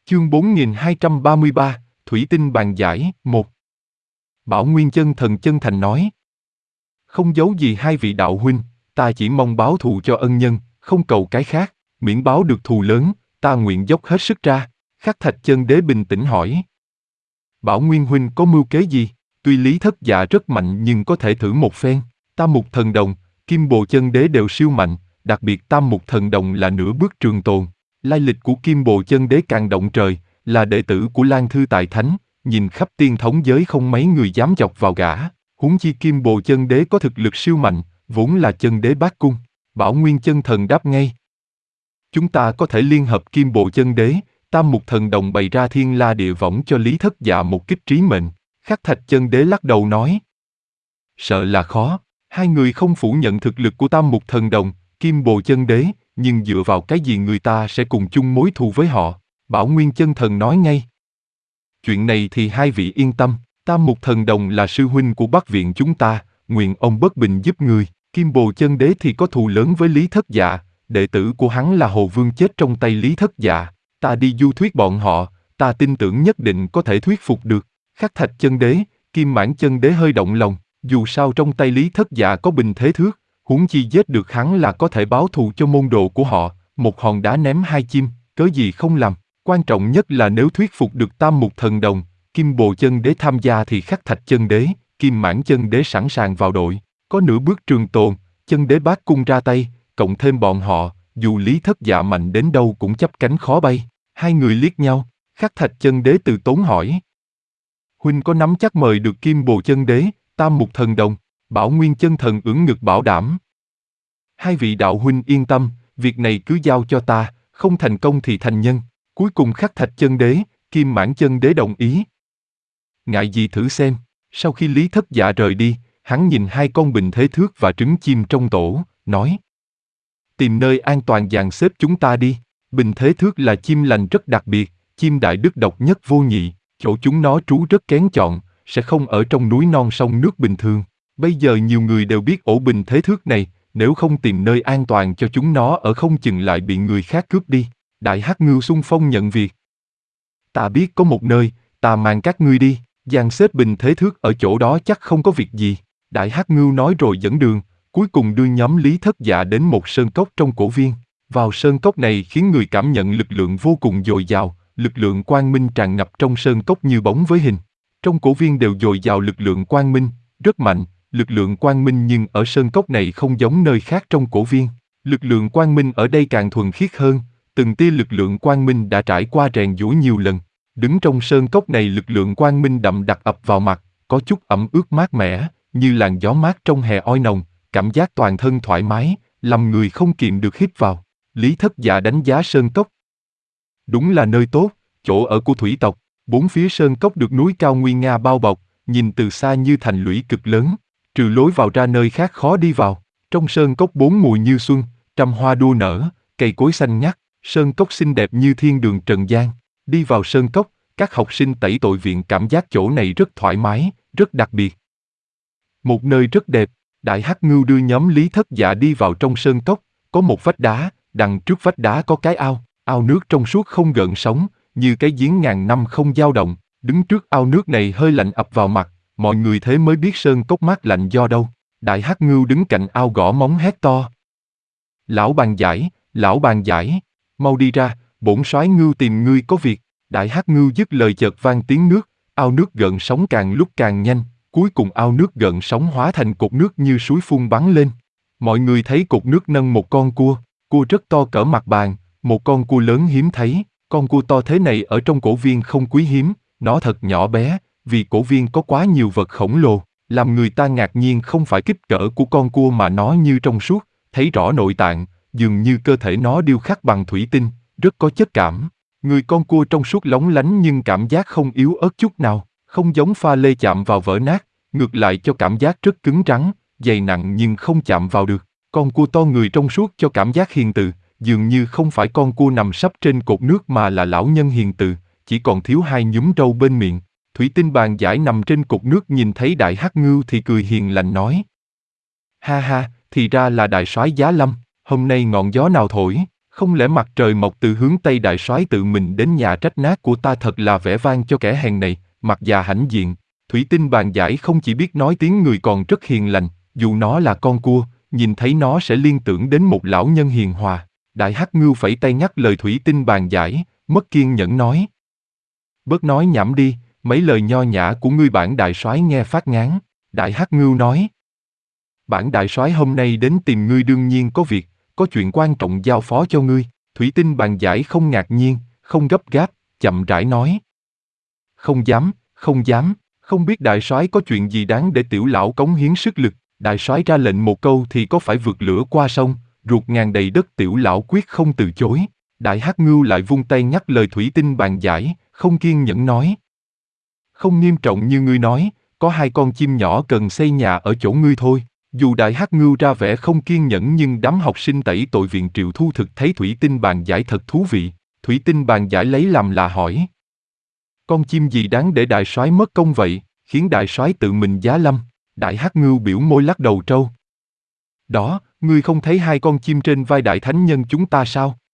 Chương 4233, Thủy tinh bàn giải, 1. Bảo Nguyên chân thần chân thành nói. Không giấu gì hai vị đạo huynh, ta chỉ mong báo thù cho ân nhân, không cầu cái khác, miễn báo được thù lớn, ta nguyện dốc hết sức ra. Khắc Thạch Chân Đế bình tĩnh hỏi. Bảo Nguyên huynh có mưu kế gì? Tuy Lý Thất Dạ rất mạnh nhưng có thể thử một phen. Tam Mục Thần Đồng, Kim Bồ Chân Đế đều siêu mạnh, đặc biệt Tam Mục Thần Đồng là nửa bước trường tồn. Lai lịch của Kim Bồ Chân Đế càng động trời, là đệ tử của Lan Thư Tài Thánh, nhìn khắp tiên thống giới không mấy người dám chọc vào gã. Huống chi Kim Bồ Chân Đế có thực lực siêu mạnh, vốn là chân đế bát cung. Bảo Nguyên chân thần đáp ngay. Chúng ta có thể liên hợp Kim Bồ Chân Đế, Tam Mục Thần Đồng bày ra thiên la địa võng cho Lý Thất Dạ một kích trí mệnh. Khắc Thạch Chân Đế lắc đầu nói. Sợ là khó, hai người không phủ nhận thực lực của Tam Mục Thần Đồng, Kim Bồ Chân Đế, nhưng dựa vào cái gì người ta sẽ cùng chung mối thù với họ? Bảo Nguyên chân thần nói ngay. Chuyện này thì hai vị yên tâm, Tam Mục Thần Đồng là sư huynh của Bắc Viện chúng ta, nguyện ông bất bình giúp người. Kim Bồ Chân Đế thì có thù lớn với Lý Thất Dạ, đệ tử của hắn là Hồ Vương chết trong tay Lý Thất Dạ. Ta đi du thuyết bọn họ, ta tin tưởng nhất định có thể thuyết phục được. Khắc Thạch Chân Đế, Kim Mãn Chân Đế hơi động lòng, dù sao trong tay Lý Thất Dạ có Bình Thế Thước, huống chi giết được hắn là có thể báo thù cho môn đồ của họ, một hòn đá ném hai chim, cớ gì không làm. Quan trọng nhất là nếu thuyết phục được Tam Mục Thần Đồng, Kim Bồ Chân Đế tham gia thì Khắc Thạch Chân Đế, Kim Mãn Chân Đế sẵn sàng vào đội. Có nửa bước trường tồn, chân đế bát cung ra tay, cộng thêm bọn họ, dù Lý Thất Dạ mạnh đến đâu cũng chắp cánh khó bay. Hai người liếc nhau, Khắc Thạch Chân Đế từ tốn hỏi. Huynh có nắm chắc mời được Kim Bồ Chân Đế, Tam Mục Thần Đồng? Bảo Nguyên chân thần ưỡn ngực bảo đảm. Hai vị đạo huynh yên tâm, việc này cứ giao cho ta, không thành công thì thành nhân. Cuối cùng Khắc Thạch Chân Đế, Kim Mãn Chân Đế đồng ý. Ngại gì thử xem. Sau khi Lý Thất Dạ rời đi, hắn nhìn hai con Bình Thế Thước và trứng chim trong tổ, nói. Tìm nơi an toàn dàn xếp chúng ta đi. Bình Thế Thước là chim lành rất đặc biệt, chim đại đức độc nhất vô nhị, chỗ chúng nó trú rất kén chọn, sẽ không ở trong núi non sông nước bình thường. Bây giờ nhiều người đều biết ổ Bình Thế Thước này, nếu không tìm nơi an toàn cho chúng nó ở không chừng lại bị người khác cướp đi. Đại Hắc Ngưu xung phong nhận việc. Ta biết có một nơi, ta mang các ngươi đi, dàn xếp Bình Thế Thước ở chỗ đó chắc không có việc gì. Đại Hắc Ngưu nói rồi dẫn đường, cuối cùng đưa nhóm Lý Thất Dạ đến một sơn cốc trong cổ viên. Vào sơn cốc này khiến người cảm nhận lực lượng vô cùng dồi dào, lực lượng quang minh tràn ngập trong sơn cốc như bóng với hình. Trong cổ viên đều dồi dào lực lượng quang minh, rất mạnh, lực lượng quang minh nhưng ở sơn cốc này không giống nơi khác trong cổ viên. Lực lượng quang minh ở đây càng thuần khiết hơn, từng tia lực lượng quang minh đã trải qua rèn giũa nhiều lần. Đứng trong sơn cốc này lực lượng quang minh đậm đặc ập vào mặt, có chút ẩm ướt mát mẻ, như làn gió mát trong hè oi nồng, cảm giác toàn thân thoải mái, làm người không kiềm được hít vào. Lý Thất Dạ đánh giá sơn cốc. Đúng là nơi tốt, chỗ ở của thủy tộc, bốn phía sơn cốc được núi cao nguy nga bao bọc, nhìn từ xa như thành lũy cực lớn, trừ lối vào ra nơi khác khó đi vào. Trong sơn cốc bốn mùa như xuân, trăm hoa đua nở, cây cối xanh ngắt, sơn cốc xinh đẹp như thiên đường trần gian. Đi vào sơn cốc, các học sinh tẩy tội viện cảm giác chỗ này rất thoải mái, rất đặc biệt. Một nơi rất đẹp, Đại Hắc Ngưu đưa nhóm Lý Thất Dạ đi vào trong sơn cốc, có một vách đá, đằng trước vách đá có cái ao, ao nước trong suốt không gợn sóng, như cái giếng ngàn năm không dao động. Đứng trước ao nước này hơi lạnh ập vào mặt, mọi người thế mới biết sơn cốc mát lạnh do đâu. Đại Hắc Ngưu đứng cạnh ao gõ móng hét to. Lão bàn giải, mau đi ra, bổn soái Ngưu tìm ngươi có việc. Đại Hắc Ngưu dứt lời chợt vang tiếng nước, ao nước gợn sóng càng lúc càng nhanh, cuối cùng ao nước gợn sóng hóa thành cột nước như suối phun bắn lên. Mọi người thấy cột nước nâng một con cua rất to cỡ mặt bàn, một con cua lớn hiếm thấy, con cua to thế này ở trong cổ viên không quý hiếm, nó thật nhỏ bé, vì cổ viên có quá nhiều vật khổng lồ, làm người ta ngạc nhiên không phải kích cỡ của con cua mà nó như trong suốt, thấy rõ nội tạng, dường như cơ thể nó điêu khắc bằng thủy tinh, rất có chất cảm. Người con cua trong suốt lóng lánh nhưng cảm giác không yếu ớt chút nào, không giống pha lê chạm vào vỡ nát, ngược lại cho cảm giác rất cứng rắn, dày nặng nhưng không chạm vào được. Con cua to người trong suốt cho cảm giác hiền từ, dường như không phải con cua nằm sấp trên cột nước mà là lão nhân hiền từ, chỉ còn thiếu hai nhúm râu bên miệng. Thủy tinh bàn giải nằm trên cột nước nhìn thấy Đại Hắc Ngưu thì cười hiền lành nói. Ha ha, thì ra là đại soái Giá Lâm, hôm nay ngọn gió nào thổi? Không lẽ mặt trời mọc từ hướng Tây đại soái tự mình đến nhà trách nát của ta thật là vẻ vang cho kẻ hèn này, mặt già hãnh diện. Thủy tinh bàn giải không chỉ biết nói tiếng người còn rất hiền lành, dù nó là con cua, nhìn thấy nó sẽ liên tưởng đến một lão nhân hiền hòa. Đại Hắc Ngưu phẩy tay ngắt lời thủy tinh bàn giải, mất kiên nhẫn nói. Bớt nói nhảm đi, mấy lời nho nhã của ngươi bản đại soái nghe phát ngán. Đại Hắc Ngưu nói. Bản đại soái hôm nay đến tìm ngươi đương nhiên có việc, có chuyện quan trọng giao phó cho ngươi. Thủy tinh bàn giải không ngạc nhiên, không gấp gáp, chậm rãi nói. Không dám, không dám, không biết đại soái có chuyện gì đáng để tiểu lão cống hiến sức lực. Đại soái ra lệnh một câu thì có phải vượt lửa qua sông, ruột ngàn đầy đất tiểu lão quyết không từ chối. Đại Hắc Ngưu lại vung tay nhắc lời thủy tinh bàn giải, không kiên nhẫn nói. Không nghiêm trọng như ngươi nói, có 2 con chim nhỏ cần xây nhà ở chỗ ngươi thôi. Dù Đại Hắc Ngưu ra vẻ không kiên nhẫn nhưng đám học sinh tẩy tội viện Triệu Thu Thực thấy thủy tinh bàn giải thật thú vị. Thủy tinh bàn giải lấy làm lạ hỏi. Con chim gì đáng để đại soái mất công vậy, khiến đại soái tự mình giá lâm? Đại Hắc Ngưu biểu môi lắc đầu trâu. Đó, ngươi không thấy 2 con chim trên vai đại thánh nhân chúng ta sao?